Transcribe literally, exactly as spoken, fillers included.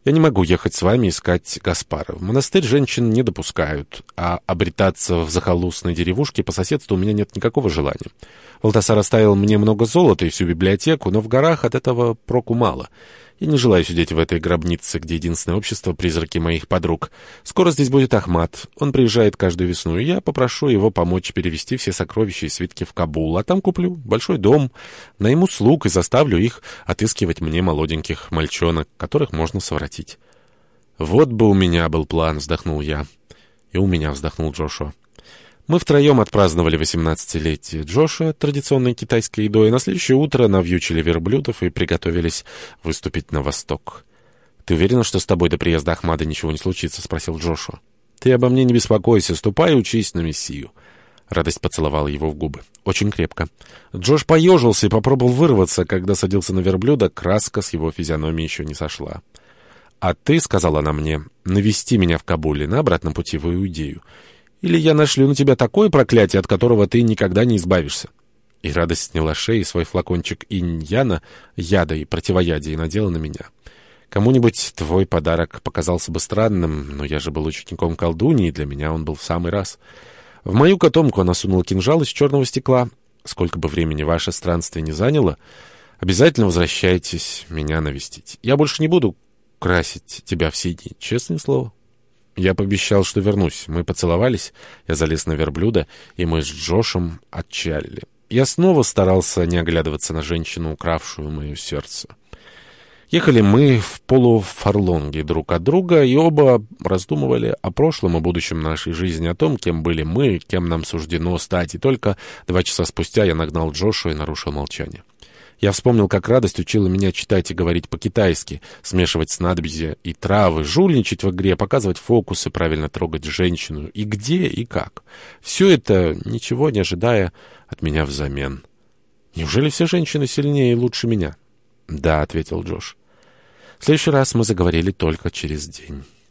Я не могу ехать с вами искать Гаспара. В монастырь женщин не допускают, а обретаться в захолустной деревушке по соседству у меня нет никакого желания. Валтасар оставил мне много золота и всю библиотеку, но в горах от этого проку мало. Я не желаю сидеть в этой гробнице, где единственное общество — призраки моих подруг. Скоро здесь будет Ахмад. Он приезжает каждую весну, и я попрошу его помочь перевезти все сокровища и свитки в Кабул. А там куплю большой дом, найму слуг и заставлю их отыскивать мне молоденьких мальчонок, которых можно совратить. «Вот бы у меня был план», — вздохнул я. «И у меня», — вздохнул Джошуа. Мы втроем отпраздновали восемнадцатилетие Джошуа традиционной китайской едой, и на следующее утро навьючили верблюдов и приготовились выступить на восток. «Ты уверена, что с тобой до приезда Ахмада ничего не случится?» — спросил Джошуа. «Ты обо мне не беспокойся, ступай и учись на Мессию». Радость поцеловала его в губы. Очень крепко. Джош поежился и попробовал вырваться. Когда садился на верблюда, краска с его физиономии еще не сошла. «А ты, — сказала она мне, — навести меня в Кабуле на обратном пути в Иудею. Или я нашлю на тебя такое проклятие, от которого ты никогда не избавишься». И радость сняла с шеи свой флакончик иньяна, яда и противоядия, и надела на меня. Кому-нибудь твой подарок показался бы странным, но я же был учеником колдуньи, и для меня он был в самый раз. В мою котомку она сунула кинжал из черного стекла. Сколько бы времени ваше странствие не заняло, обязательно возвращайтесь меня навестить. Я больше не буду красить тебя все дни, честное слово. Я пообещал, что вернусь. Мы поцеловались, я залез на верблюда, и мы с Джошем отчалили. Я снова старался не оглядываться на женщину, укравшую мое сердце. Ехали мы в полуфарлонге друг от друга, и оба раздумывали о прошлом и будущем нашей жизни, о том, кем были мы, кем нам суждено стать. И только два часа спустя я нагнал Джошу и нарушил молчание. Я вспомнил, как радость учила меня читать и говорить по-китайски, смешивать снадобья и травы, жульничать в игре, показывать фокусы, правильно трогать женщину, и где, и как. Все это, ничего не ожидая от меня взамен. Неужели все женщины сильнее и лучше меня? — Да, — ответил Джош. В следующий раз мы заговорили только через день.